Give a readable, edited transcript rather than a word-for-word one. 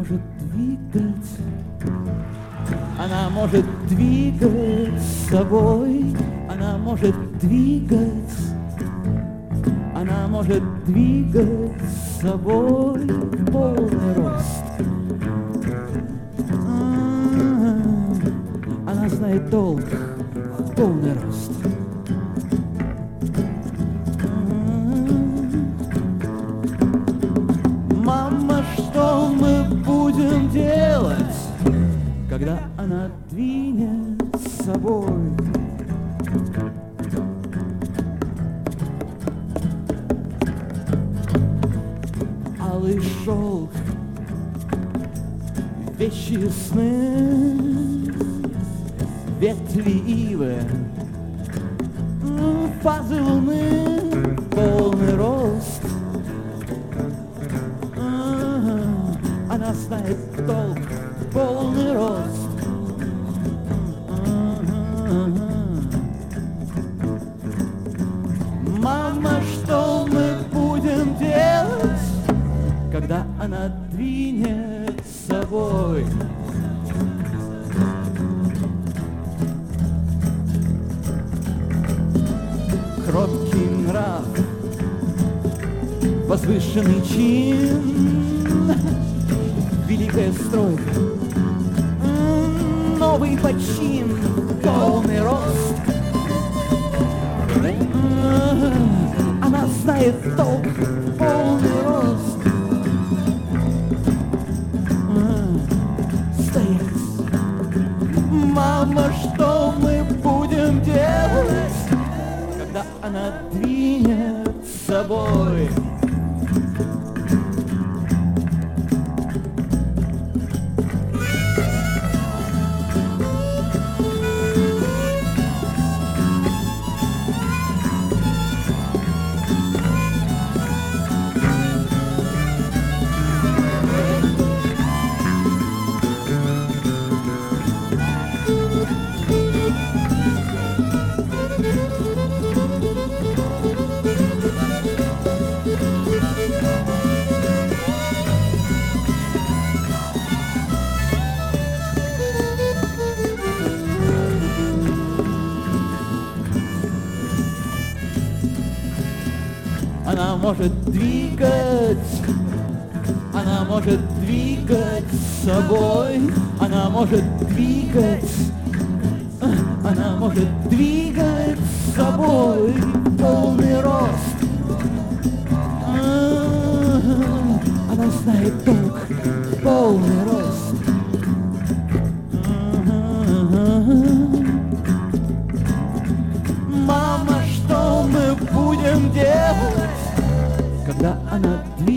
может двигать, она может двигать собой, она может двигать, она может двигать собой полный рост. Она знает толк в полный рост. Мама, что мы будем делать, когда она двинет с собой? Алый шелк, вещи сны, ветви ивы, фазы луны, полный рост. Она знает толк, полный рост. Мама, что мы будем делать, когда она двинет с собой? Кроткий нрав, возвышенный чин, великая стройка, новый почин, полный рост. Она знает толк, полный рост. Стоять. Мама, что мы будем делать, когда она двинет с собой? Она может двигать, она может двигать собой, она может двигать, она может двигать собой полный рост. Она знает толк, полный рост. Мама, что мы будем делать, когда она двигается?